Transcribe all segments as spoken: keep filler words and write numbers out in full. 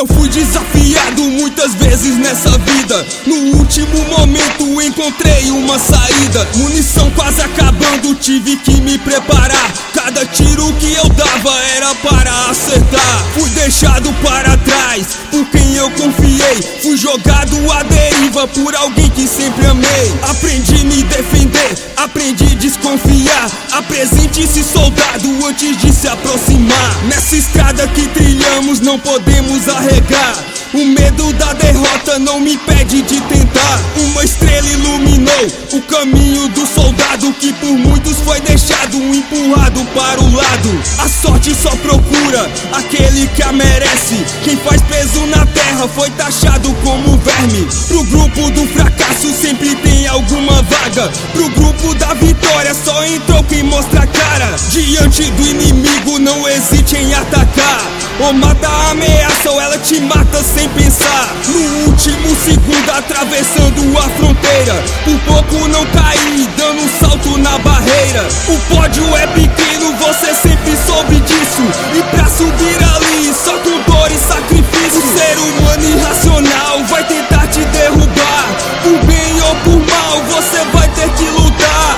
Eu fui desafiado muitas vezes nessa vida. No último momento encontrei uma saída. Munição quase acabando, tive que me preparar. Cada tiro que eu dava era para acertar. Fui deixado para trás por quem eu confiei. Fui jogado à deriva por alguém que sempre amei. Aprendi a me defender, aprendi a desconfiar. Apresente esse soldado antes de se aproximar. Nessa estrada que trilhamos não podemos arregar. O medo da derrota não me impede de tentar. Uma estrela iluminou o caminho do soldado que por muitos foi deixado empurrado para o lado. A sorte só procura aquele que a merece. Quem faz peso na terra foi taxado como verme. Pro grupo do fracasso sempre tem alguma vaga. Pro grupo da vitória só entrou quem mostra a cara. Diante do inimigo não hesite em atacar. Ou mata a ameaça ou ela te mata sem pensar. No último segundo atravessando a fronteira, por pouco não caí, dando um salto na barreira. O pódio é pequeno, você sempre soube disso. E pra subir ali, só com dor e sacrifício. O ser humano irracional vai tentar te derrubar. Por bem ou por mal, você vai ter que lutar.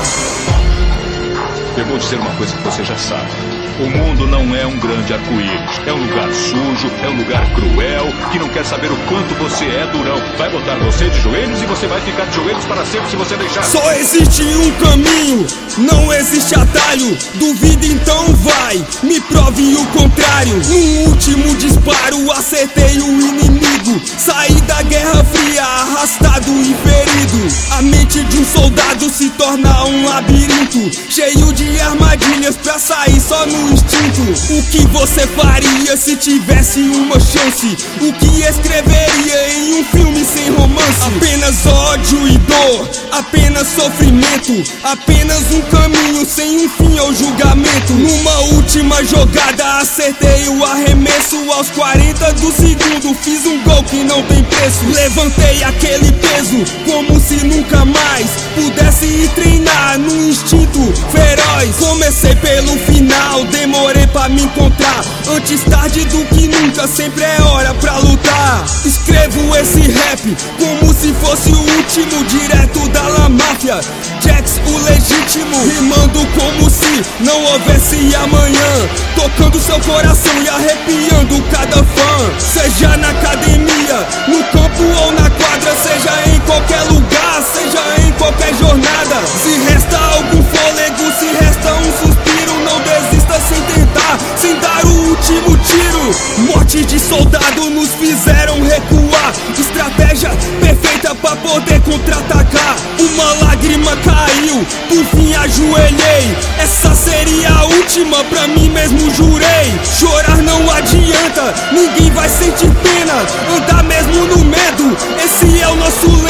Eu vou dizer uma coisa que você já sabe. O mundo não é um grande arco-íris. É um lugar sujo, é um lugar cruel, que não quer saber o quanto você é durão. Vai botar você de joelhos e você vai ficar de joelhos para sempre se você deixar. Só existe um caminho, não existe atalho. Duvida então vai, me prove o contrário. No último disparo acertei o inimigo. Saí da Guerra Fria arrastado e ferido. A mente de um soldado se torna um labirinto, cheio de armadilhas pra sair só no instinto. O que você faria se tivesse uma chance? O que escreveria em um filme sem romance? Apenas ódio e dor, apenas sofrimento. Apenas um caminho sem um fim ao julgamento. Numa última jogada acertei o arremesso. Aos quarenta do segundo fiz um gol que não tem preço. Levantei aquele peso como se nunca mais pudesse ir treinar no instinto feroz. Comecei pelo final, demorei pra me encontrar. Antes tarde do que nunca, sempre é hora pra lutar. Escrevo esse rap como se fosse o último, direto da La Máfia, Jax o legítimo. Rimando como se não houvesse amanhã, tocando seu coração e arrepiando cada fã. Seja na academia, no campo ou na quadra, seja em qualquer lugar, seja em qualquer jornada. Se resta algum fôlego, se resta um suspiro, não desista sem tentar, sem dar o último tiro. Morte de soldado nos fizeram recuar. Estratégia perfeita pra poder contra-atacar. Uma lágrima caiu, por fim ajoelhei. Essa seria a última, pra mim mesmo jurei. Chorar não adianta, ninguém vai sentir pena. Andar mesmo no medo, esse é o nosso